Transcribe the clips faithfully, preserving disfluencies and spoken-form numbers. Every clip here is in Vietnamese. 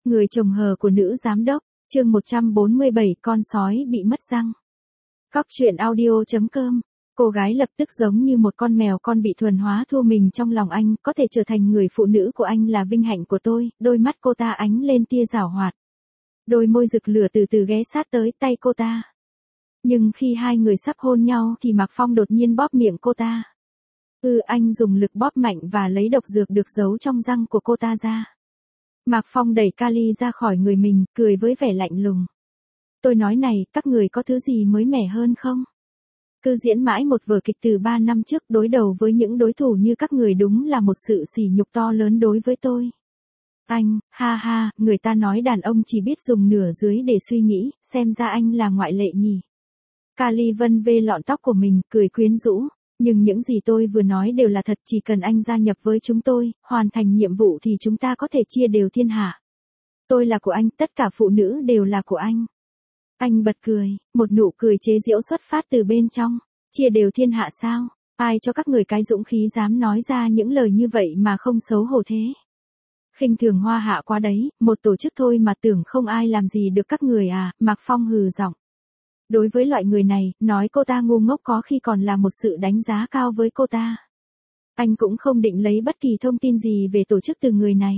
Người chồng hờ của nữ giám đốc, chương một trăm bốn mươi bảy con sói bị mất răng. Cóc truyện audio chấm com. Cô gái lập tức giống như một con mèo con bị thuần hóa thu mình trong lòng anh, có thể trở thành người phụ nữ của anh là vinh hạnh của tôi, đôi mắt cô ta ánh lên tia giảo hoạt. Đôi môi rực lửa từ từ ghé sát tới tay cô ta. Nhưng khi hai người sắp hôn nhau thì Mạc Phong đột nhiên bóp miệng cô ta. Ừ, anh dùng lực bóp mạnh và lấy độc dược được giấu trong răng của cô ta ra. Mạc Phong đẩy Kali ra khỏi người mình, cười với vẻ lạnh lùng. Tôi nói này, các người có thứ gì mới mẻ hơn không? Cứ diễn mãi một vở kịch từ ba năm trước đối đầu với những đối thủ như các người đúng là một sự sỉ nhục to lớn đối với tôi. Anh, ha ha, người ta nói đàn ông chỉ biết dùng nửa dưới để suy nghĩ, xem ra anh là ngoại lệ nhỉ. Kali vân vê lọn tóc của mình, cười quyến rũ. Nhưng những gì tôi vừa nói đều là thật, chỉ cần anh gia nhập với chúng tôi, hoàn thành nhiệm vụ thì chúng ta có thể chia đều thiên hạ. Tôi là của anh, tất cả phụ nữ đều là của anh. Anh bật cười, một nụ cười chế giễu xuất phát từ bên trong. Chia đều thiên hạ sao? Ai cho các người cái dũng khí dám nói ra những lời như vậy mà không xấu hổ thế? Khinh thường Hoa Hạ quá đấy, một tổ chức thôi mà tưởng không ai làm gì được các người à, Mạc Phong hừ giọng. Đối với loại người này, nói cô ta ngu ngốc có khi còn là một sự đánh giá cao với cô ta. Anh cũng không định lấy bất kỳ thông tin gì về tổ chức từ người này.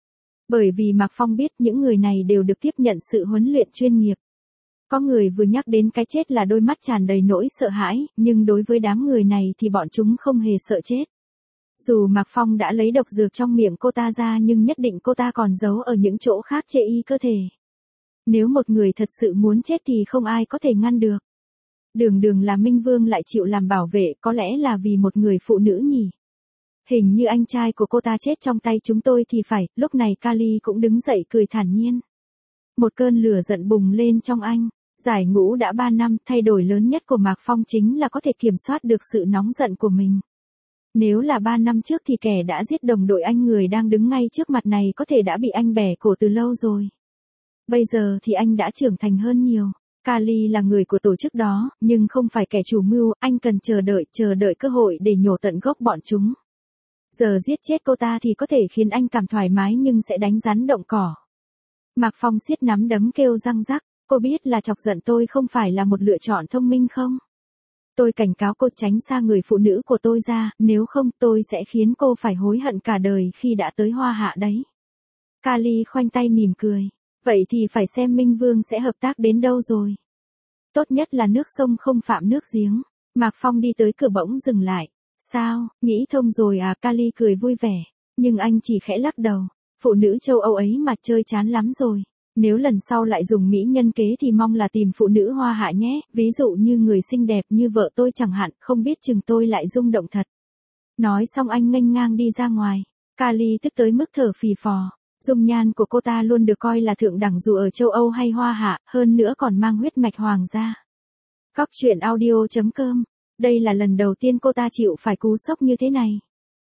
Bởi vì Mạc Phong biết những người này đều được tiếp nhận sự huấn luyện chuyên nghiệp. Có người vừa nhắc đến cái chết là đôi mắt tràn đầy nỗi sợ hãi, nhưng đối với đám người này thì bọn chúng không hề sợ chết. Dù Mạc Phong đã lấy độc dược trong miệng cô ta ra nhưng nhất định cô ta còn giấu ở những chỗ khác chê y cơ thể. Nếu một người thật sự muốn chết thì không ai có thể ngăn được. Đường đường là Minh Vương lại chịu làm bảo vệ, có lẽ là vì một người phụ nữ nhỉ. Hình như anh trai của cô ta chết trong tay chúng tôi thì phải, lúc này Kali cũng đứng dậy cười thản nhiên. Một cơn lửa giận bùng lên trong anh. Giải ngũ đã ba năm, thay đổi lớn nhất của Mạc Phong chính là có thể kiểm soát được sự nóng giận của mình. Nếu là ba năm trước thì kẻ đã giết đồng đội anh người đang đứng ngay trước mặt này có thể đã bị anh bẻ cổ từ lâu rồi. Bây giờ thì anh đã trưởng thành hơn nhiều. Kali là người của tổ chức đó, nhưng không phải kẻ chủ mưu, anh cần chờ đợi, chờ đợi cơ hội để nhổ tận gốc bọn chúng. Giờ giết chết cô ta thì có thể khiến anh cảm thoải mái nhưng sẽ đánh rắn động cỏ. Mạc Phong siết nắm đấm kêu răng rắc, cô biết là chọc giận tôi không phải là một lựa chọn thông minh không? Tôi cảnh cáo cô tránh xa người phụ nữ của tôi ra, nếu không tôi sẽ khiến cô phải hối hận cả đời khi đã tới Hoa Hạ đấy. Kali khoanh tay mỉm cười. Vậy thì phải xem Minh Vương sẽ hợp tác đến đâu rồi. Tốt nhất là nước sông không phạm nước giếng. Mạc Phong đi tới cửa bỗng dừng lại. Sao, nghĩ thông rồi à? Kali cười vui vẻ. Nhưng anh chỉ khẽ lắc đầu. Phụ nữ châu Âu ấy mà chơi chán lắm rồi. Nếu lần sau lại dùng mỹ nhân kế thì mong là tìm phụ nữ Hoa Hạ nhé. Ví dụ như người xinh đẹp như vợ tôi chẳng hạn, không biết chừng tôi lại rung động thật. Nói xong anh nghênh ngang đi ra ngoài. Kali tức tới mức thở phì phò. Dung nhan của cô ta luôn được coi là thượng đẳng dù ở châu Âu hay Hoa Hạ, hơn nữa còn mang huyết mạch hoàng gia. Cóc truyện audio chấm com. Đây là lần đầu tiên cô ta chịu phải cú sốc như thế này.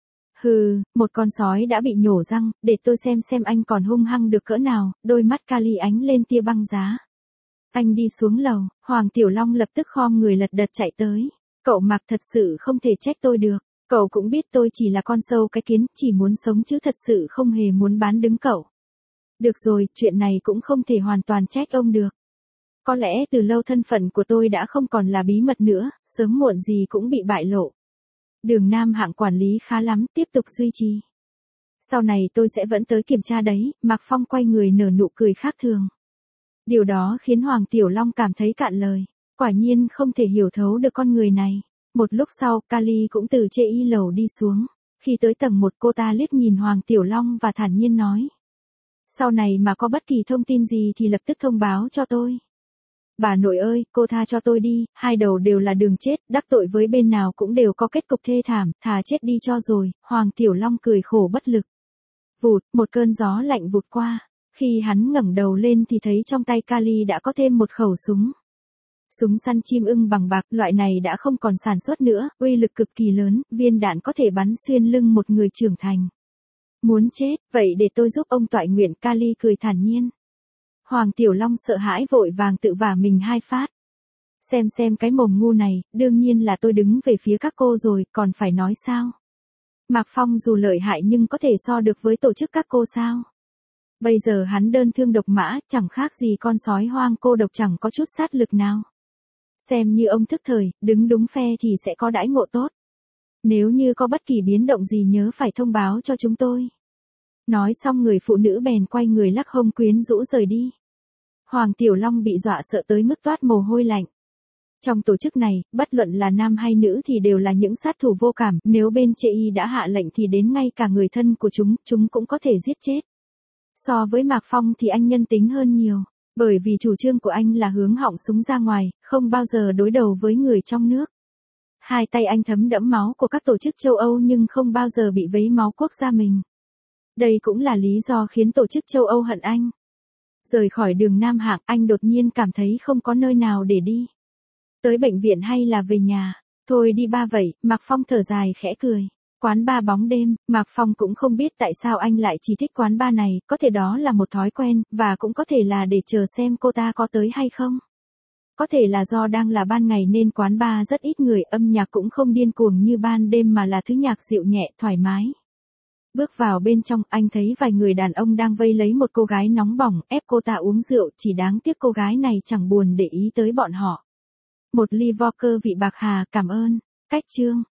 Hừ, một con sói đã bị nhổ răng, để tôi xem xem anh còn hung hăng được cỡ nào, đôi mắt Kali ánh lên tia băng giá. Anh đi xuống lầu, Hoàng Tiểu Long lập tức khom người lật đật chạy tới. Cậu Mạc thật sự không thể trách tôi được. Cậu cũng biết tôi chỉ là con sâu cái kiến, chỉ muốn sống chứ thật sự không hề muốn bán đứng cậu. Được rồi, chuyện này cũng không thể hoàn toàn trách ông được. Có lẽ từ lâu thân phận của tôi đã không còn là bí mật nữa, sớm muộn gì cũng bị bại lộ. Đường Nam hạng quản lý khá lắm, tiếp tục duy trì. Sau này tôi sẽ vẫn tới kiểm tra đấy, Mạc Phong quay người nở nụ cười khác thường. Điều đó khiến Hoàng Tiểu Long cảm thấy cạn lời, quả nhiên không thể hiểu thấu được con người này. Một lúc sau, Kali cũng từ chê y lầu đi xuống. Khi tới tầng một cô ta liếc nhìn Hoàng Tiểu Long và thản nhiên nói. Sau này mà có bất kỳ thông tin gì thì lập tức thông báo cho tôi. Bà nội ơi, cô tha cho tôi đi, hai đầu đều là đường chết, đắc tội với bên nào cũng đều có kết cục thê thảm, thà chết đi cho rồi, Hoàng Tiểu Long cười khổ bất lực. Vụt, một cơn gió lạnh vụt qua. Khi hắn ngẩng đầu lên thì thấy trong tay Kali đã có thêm một khẩu súng. Súng săn chim ưng bằng bạc, loại này đã không còn sản xuất nữa, uy lực cực kỳ lớn, viên đạn có thể bắn xuyên lưng một người trưởng thành. Muốn chết, vậy để tôi giúp ông toại nguyện, Kali cười thản nhiên. Hoàng Tiểu Long sợ hãi vội vàng tự vả mình hai phát. Xem xem cái mồm ngu này, đương nhiên là tôi đứng về phía các cô rồi, còn phải nói sao? Mạc Phong dù lợi hại nhưng có thể so được với tổ chức các cô sao? Bây giờ hắn đơn thương độc mã, chẳng khác gì con sói hoang cô độc chẳng có chút sát lực nào. Xem như ông thức thời, đứng đúng phe thì sẽ có đãi ngộ tốt. Nếu như có bất kỳ biến động gì nhớ phải thông báo cho chúng tôi. Nói xong người phụ nữ bèn quay người lắc hông quyến rũ rời đi. Hoàng Tiểu Long bị dọa sợ tới mức toát mồ hôi lạnh. Trong tổ chức này, bất luận là nam hay nữ thì đều là những sát thủ vô cảm, nếu bên chê y đã hạ lệnh thì đến ngay cả người thân của chúng, chúng cũng có thể giết chết. So với Mạc Phong thì anh nhân tính hơn nhiều, bởi vì chủ trương của anh là hướng họng súng ra ngoài, không bao giờ đối đầu với người trong nước. Hai tay anh thấm đẫm máu của các tổ chức châu Âu nhưng không bao giờ bị vấy máu quốc gia mình. Đây cũng là lý do khiến tổ chức châu Âu hận anh. Rời khỏi đường Nam Hạng, anh đột nhiên cảm thấy không có nơi nào để đi. Tới bệnh viện hay là về nhà? Thôi đi ba vậy, Mạc Phong thở dài khẽ cười. Quán bar bóng đêm, Mạc Phong cũng không biết tại sao anh lại chỉ thích quán bar này, có thể đó là một thói quen, và cũng có thể là để chờ xem cô ta có tới hay không. Có thể là do đang là ban ngày nên quán bar rất ít người, âm nhạc cũng không điên cuồng như ban đêm mà là thứ nhạc dịu nhẹ, thoải mái. Bước vào bên trong, anh thấy vài người đàn ông đang vây lấy một cô gái nóng bỏng, ép cô ta uống rượu, chỉ đáng tiếc cô gái này chẳng buồn để ý tới bọn họ. Một ly vodka vị bạc hà, cảm ơn. Cách chương.